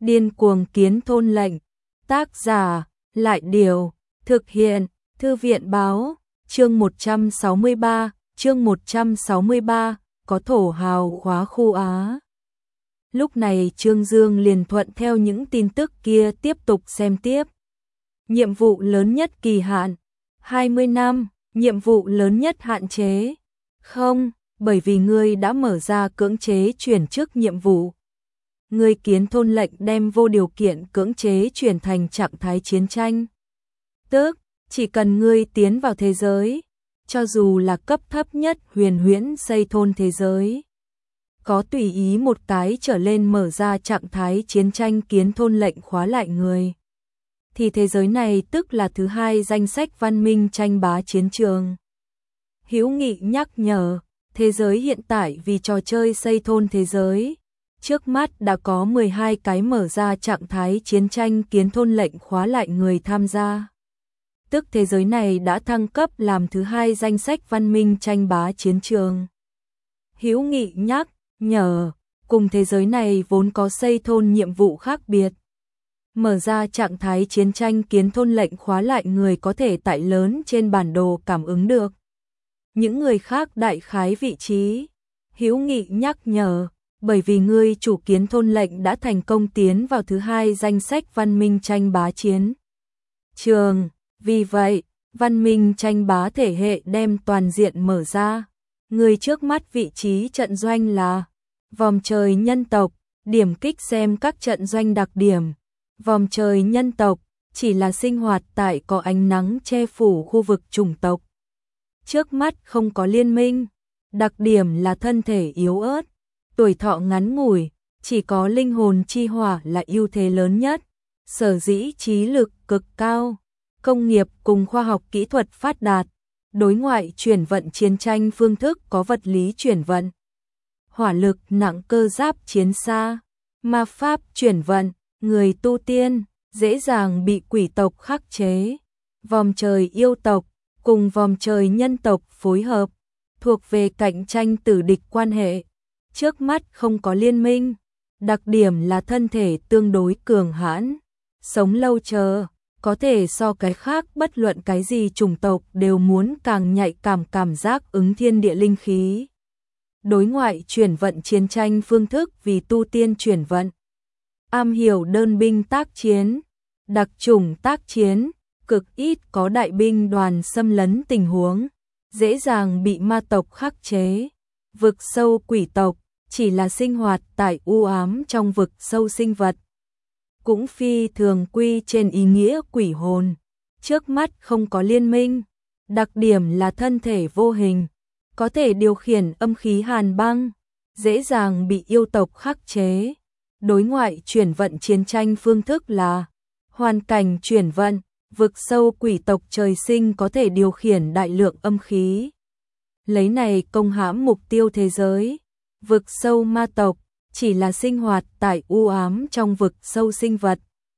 Điên cuồng kiến thôn lệnh. Tác giả, Lại Điều. Thực hiện, Thư viện Báo. Chương 163, có thổ hào khóa khu Á. Lúc này Trương Dương liền thuận theo những tin tức kia tiếp tục xem tiếp. Nhiệm vụ lớn nhất kỳ hạn, 20 năm, nhiệm vụ lớn nhất hạn chế. Không, bởi vì ngươi đã mở ra cưỡng chế chuyển chức nhiệm vụ. Ngươi kiến thôn lệnh đem vô điều kiện cưỡng chế chuyển thành trạng thái chiến tranh. Tức, chỉ cần ngươi tiến vào thế giới, cho dù là cấp thấp nhất huyền huyễn xây thôn thế giới, có tùy ý một cái trở lên mở ra trạng thái chiến tranh kiến thôn lệnh khóa lại người, thì thế giới này tức là thứ hai danh sách văn minh tranh bá chiến trường. Hữu Nghị nhắc nhở, thế giới hiện tại vì trò chơi xây thôn thế giới, trước mắt đã có 12 cái mở ra trạng thái chiến tranh kiến thôn lệnh khóa lại người tham gia. Tức thế giới này đã thăng cấp làm thứ hai danh sách văn minh tranh bá chiến trường. Hữu Nghị nhắc nhở, cùng thế giới này vốn có xây thôn nhiệm vụ khác biệt. Mở ra trạng thái chiến tranh kiến thôn lệnh khóa lại người có thể tại lớn trên bản đồ cảm ứng được những người khác đại khái vị trí. Hữu Nghị nhắc nhở, bởi vì ngươi chủ kiến thôn lệnh đã thành công tiến vào thứ hai danh sách văn minh tranh bá chiến trường. Vì vậy, văn minh tranh bá thể hệ đem toàn diện mở ra. Người trước mắt vị trí trận doanh là vòm trời nhân tộc, điểm kích xem các trận doanh đặc điểm. Vòm trời nhân tộc chỉ là sinh hoạt tại có ánh nắng che phủ khu vực chủng tộc. Trước mắt không có liên minh, đặc điểm là thân thể yếu ớt, tuổi thọ ngắn ngủi, chỉ có linh hồn chi hỏa là ưu thế lớn nhất. Sở dĩ trí lực cực cao, công nghiệp cùng khoa học kỹ thuật phát đạt, đối ngoại chuyển vận chiến tranh phương thức có vật lý chuyển vận, hỏa lực nặng cơ giáp chiến xa, ma pháp chuyển vận, người tu tiên, dễ dàng bị quỷ tộc khắc chế. Vòm trời yêu tộc cùng vòm trời nhân tộc phối hợp, thuộc về cạnh tranh tử địch quan hệ. Trước mắt không có liên minh, đặc điểm là thân thể tương đối cường hãn, sống lâu chờ, có thể so cái khác bất luận cái gì chủng tộc đều muốn càng nhạy cảm giác ứng thiên địa linh khí. Đối ngoại chuyển vận chiến tranh phương thức vì tu tiên chuyển vận. Am hiểu đơn binh tác chiến, đặc chủng tác chiến, cực ít có đại binh đoàn xâm lấn tình huống, dễ dàng bị ma tộc khắc chế. Vực sâu quỷ tộc chỉ là sinh hoạt tại u ám trong vực sâu sinh vật, cũng phi thường quy trên ý nghĩa quỷ hồn. Trước mắt không có liên minh, đặc điểm là thân thể vô hình, có thể điều khiển âm khí hàn băng, dễ dàng bị yêu tộc khắc chế. Đối ngoại chuyển vận chiến tranh phương thức là hoàn cảnh chuyển vận, vực sâu quỷ tộc trời sinh có thể điều khiển đại lượng âm khí, lấy này công hãm mục tiêu thế giới. Vực sâu ma tộc chỉ là sinh hoạt tại u ám trong vực sâu sinh vật,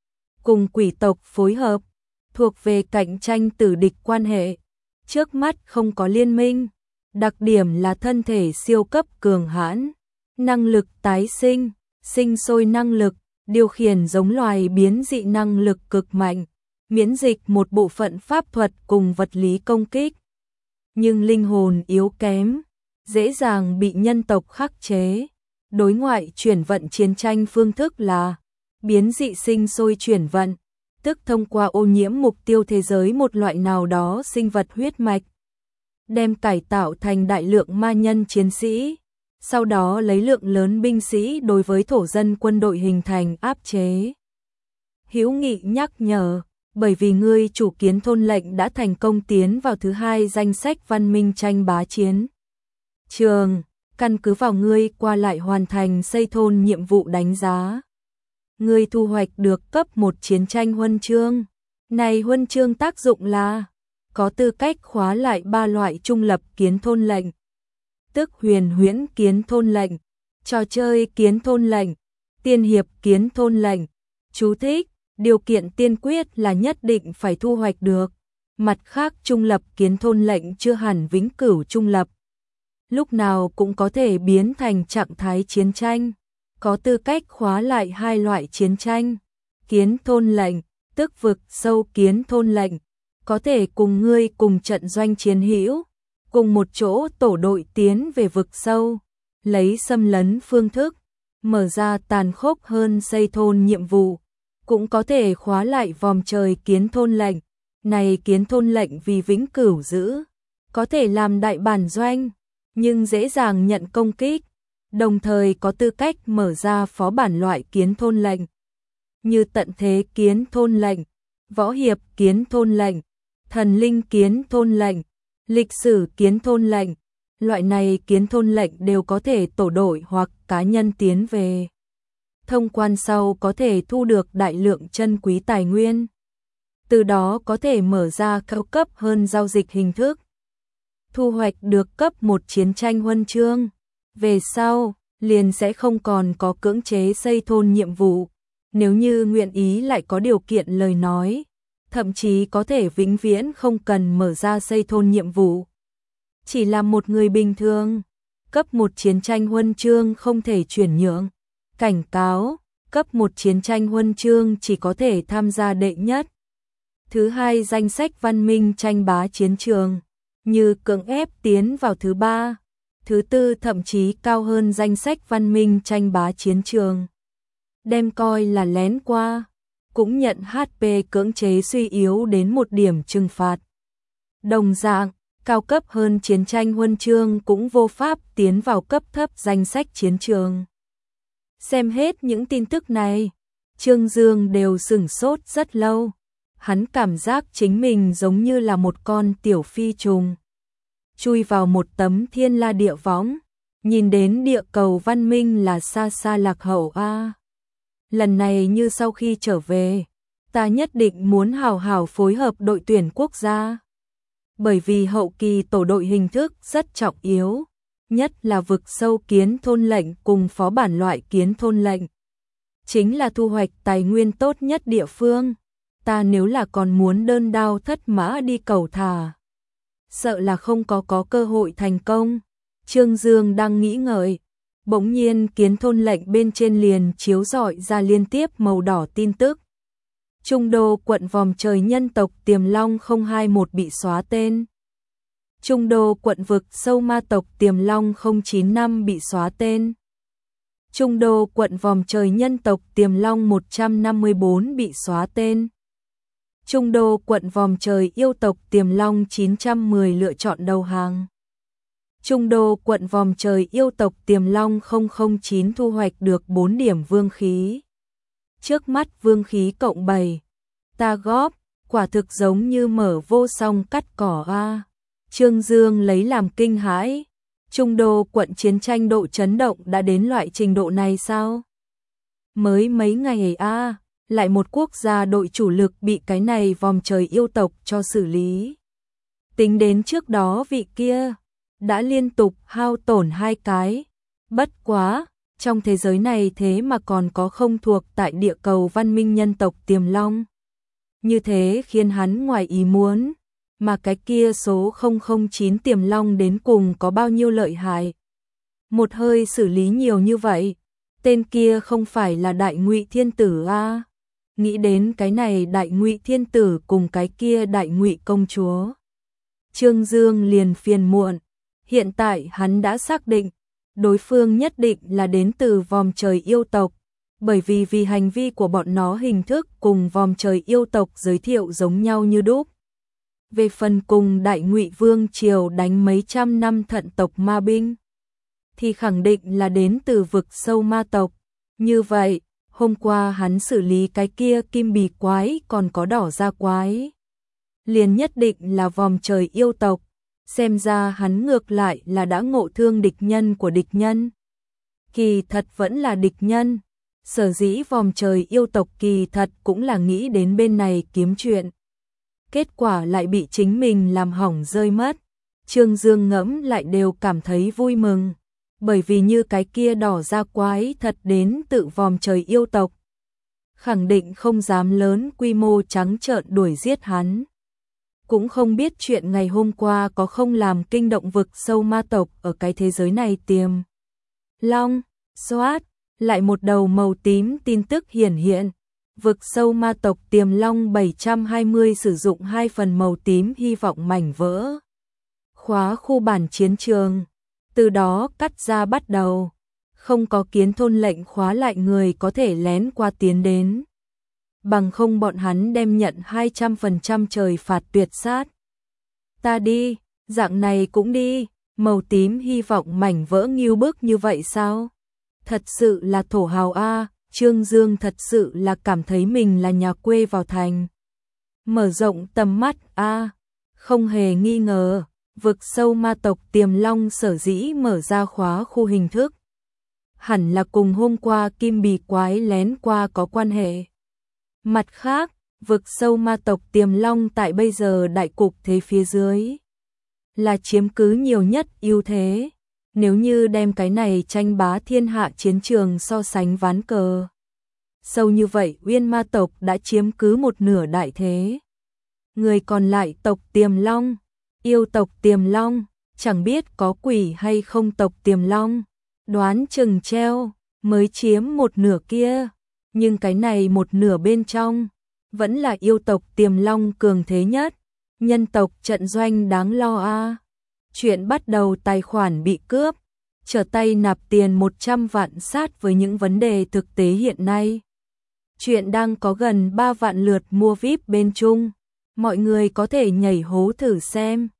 cùng quỷ tộc phối hợp, thuộc về cạnh tranh tử địch quan hệ. Trước mắt không có liên minh, đặc điểm là thân thể siêu cấp cường hãn, năng lực tái sinh, sinh sôi năng lực, điều khiển giống loài biến dị năng lực cực mạnh, miễn dịch một bộ phận pháp thuật cùng vật lý công kích. Nhưng linh hồn yếu kém, dễ dàng bị nhân tộc khắc chế. Đối ngoại chuyển vận chiến tranh phương thức là biến dị sinh sôi chuyển vận, tức thông qua ô nhiễm mục tiêu thế giới một loại nào đó sinh vật huyết mạch, đem cải tạo thành đại lượng ma nhân chiến sĩ, sau đó lấy lượng lớn binh sĩ đối với thổ dân quân đội hình thành áp chế. Hữu Nghị nhắc nhở, bởi vì ngươi chủ kiến thôn lệnh đã thành công tiến vào thứ hai danh sách văn minh tranh bá chiến trường, căn cứ vào ngươi qua lại hoàn thành xây thôn nhiệm vụ đánh giá. Ngươi thu hoạch được cấp 1 chiến tranh huân chương. Này huân chương tác dụng là có tư cách khóa lại 3 loại trung lập kiến thôn lệnh, tức huyền huyễn kiến thôn lệnh, trò chơi kiến thôn lệnh, tiên hiệp kiến thôn lệnh. Chú thích, điều kiện tiên quyết là nhất định phải thu hoạch được. Mặt khác trung lập kiến thôn lệnh chưa hẳn vĩnh cửu trung lập, lúc nào cũng có thể biến thành trạng thái chiến tranh. có tư cách khóa lại hai loại chiến tranh. Kiến thôn lệnh, tức vực sâu kiến thôn lệnh, có thể cùng ngươi cùng trận doanh chiến hữu, cùng một chỗ tổ đội tiến về vực sâu, lấy xâm lấn phương thức, mở ra tàn khốc hơn xây thôn nhiệm vụ, cũng có thể khóa lại vòm trời kiến thôn lệnh. Này kiến thôn lệnh vì vĩnh cửu giữ, có thể làm đại bản doanh, nhưng dễ dàng nhận công kích, đồng thời có tư cách mở ra phó bản loại kiến thôn lệnh, như tận thế kiến thôn lệnh, võ hiệp kiến thôn lệnh, thần linh kiến thôn lệnh, lịch sử kiến thôn lệnh. Loại này kiến thôn lệnh đều có thể tổ đội hoặc cá nhân tiến về. Thông quan sau có thể thu được đại lượng chân quý tài nguyên. Từ đó có thể mở ra cao cấp hơn giao dịch hình thức. Thu hoạch được cấp 1 chiến tranh huân chương. Về sau, liền sẽ không còn có cưỡng chế xây thôn nhiệm vụ. Nếu như nguyện ý lại có điều kiện lời nói, thậm chí có thể vĩnh viễn không cần mở ra xây thôn nhiệm vụ. Chỉ là một người bình thường, cấp 1 chiến tranh huân chương không thể chuyển nhượng. Cảnh cáo, cấp 1 chiến tranh huân chương chỉ có thể tham gia đệ nhất. Thứ hai danh sách văn minh tranh bá chiến trường, như cưỡng ép tiến vào thứ ba, thứ tư thậm chí cao hơn danh sách văn minh tranh bá chiến trường. Đem coi là lén qua, cũng nhận HP cưỡng chế suy yếu đến 1 điểm trừng phạt. Đồng dạng, cao cấp hơn chiến tranh huân chương cũng vô pháp tiến vào cấp thấp danh sách chiến trường. Xem hết những tin tức này, Trương Dương đều sửng sốt rất lâu. Hắn cảm giác chính mình giống như là một con tiểu phi trùng, chui vào một tấm thiên la địa võng, nhìn đến địa cầu văn minh là xa xa lạc hậu a. Lần này như sau khi trở về, ta nhất định muốn hào hào phối hợp đội tuyển quốc gia. Bởi vì hậu kỳ tổ đội hình thức rất trọng yếu, nhất là vực sâu kiến thôn lệnh cùng phó bản loại kiến thôn lệnh. Chính là thu hoạch tài nguyên tốt nhất địa phương. Ta nếu là còn muốn đơn đao thất mã đi cầu thả, sợ là không có cơ hội thành công. Trương Dương đang nghĩ ngợi, bỗng nhiên kiến thôn lệnh bên trên liền chiếu rọi ra liên tiếp màu đỏ tin tức. Trung đô quận vòm trời nhân tộc Tiềm Long 021 bị xóa tên. Trung đô quận vực sâu ma tộc Tiềm Long 095 bị xóa tên. Trung đô quận vòm trời nhân tộc Tiềm Long 154 bị xóa tên. Trung đô quận vòm trời yêu tộc Tiềm Long 910 lựa chọn đầu hàng. Trung đô quận vòm trời yêu tộc Tiềm Long 009 thu hoạch được 4 điểm vương khí. Trước mắt vương khí cộng 7. Ta góp, quả thực giống như mở vô song cắt cỏ a. Trương Dương lấy làm kinh hãi. Trung đô quận chiến tranh độ chấn động đã đến loại trình độ này sao? Mới mấy ngày a, lại một quốc gia đội chủ lực bị cái này vòm trời yêu tộc cho xử lý. Tính đến trước đó vị kia đã liên tục hao tổn 2 cái. Bất quá, trong thế giới này thế mà còn có không thuộc tại địa cầu văn minh nhân tộc Tiềm Long. Như thế khiến hắn ngoài ý muốn, mà cái kia số 009 Tiềm Long đến cùng có bao nhiêu lợi hại. Một hơi xử lý nhiều như vậy, tên kia không phải là Đại Ngụy Thiên Tử a? Nghĩ đến cái này Đại Ngụy Thiên Tử cùng cái kia Đại Ngụy công chúa, Trương Dương liền phiền muộn. Hiện tại hắn đã xác định, đối phương nhất định là đến từ vòm trời yêu tộc, bởi vì hành vi của bọn nó hình thức cùng vòm trời yêu tộc giới thiệu giống nhau như đúc. Về phần cùng Đại Ngụy Vương triều đánh mấy trăm năm thận tộc ma binh, thì khẳng định là đến từ vực sâu ma tộc. Như vậy, hôm qua hắn xử lý cái kia kim bì quái còn có đỏ da quái, liền nhất định là vòm trời yêu tộc. Xem ra hắn ngược lại là đã ngộ thương địch nhân của địch nhân. Kỳ thật vẫn là địch nhân. Sở dĩ vòm trời yêu tộc kỳ thật cũng là nghĩ đến bên này kiếm chuyện. Kết quả lại bị chính mình làm hỏng rơi mất. Trương Dương ngẫm lại đều cảm thấy vui mừng. Bởi vì như cái kia đỏ da quái thật đến tự vòm trời yêu tộc, khẳng định không dám lớn quy mô trắng trợn đuổi giết hắn. Cũng không biết chuyện ngày hôm qua có không làm kinh động vực sâu ma tộc ở cái thế giới này Tiềm Long. Soát, Lại một đầu màu tím tin tức hiển hiện. Vực sâu ma tộc Tiềm Long 720 sử dụng 2 phần màu tím hy vọng mảnh vỡ. Khóa khu bản chiến trường. Từ đó cắt ra bắt đầu. Không có kiến thôn lệnh khóa lại người có thể lén qua tiến đến. Bằng không bọn hắn đem nhận 200% trời phạt tuyệt sát. Ta đi, dạng này cũng đi, màu tím hy vọng mảnh vỡ nghiêu bức như vậy sao? Thật sự là thổ hào a, Trương Dương thật sự là cảm thấy mình là nhà quê vào thành. Mở rộng tầm mắt a, không hề nghi ngờ, vực sâu ma tộc Tiềm Long sở dĩ mở ra khóa khu hình thức. Hẳn là cùng hôm qua Kim Bì Quái lén qua có quan hệ. Mặt khác, vực sâu ma tộc Tiềm Long tại bây giờ đại cục thế phía dưới là chiếm cứ nhiều nhất ưu thế. Nếu như đem cái này tranh bá thiên hạ chiến trường so sánh ván cờ. Sâu như vậy Uyên ma tộc đã chiếm cứ một nửa đại thế. Người còn lại tộc Tiềm Long, yêu tộc Tiềm Long, chẳng biết có quỷ hay không tộc Tiềm Long. Đoán chừng treo, mới chiếm một nửa kia. Nhưng cái này một nửa bên trong, vẫn là yêu tộc Tiềm Long cường thế nhất. Nhân tộc trận doanh đáng lo a. Chuyện bắt đầu tài khoản bị cướp, trở tay nạp tiền 100 vạn sát với những vấn đề thực tế hiện nay. Chuyện đang có gần 3 vạn lượt mua VIP bên Trung, mọi người có thể nhảy hố thử xem.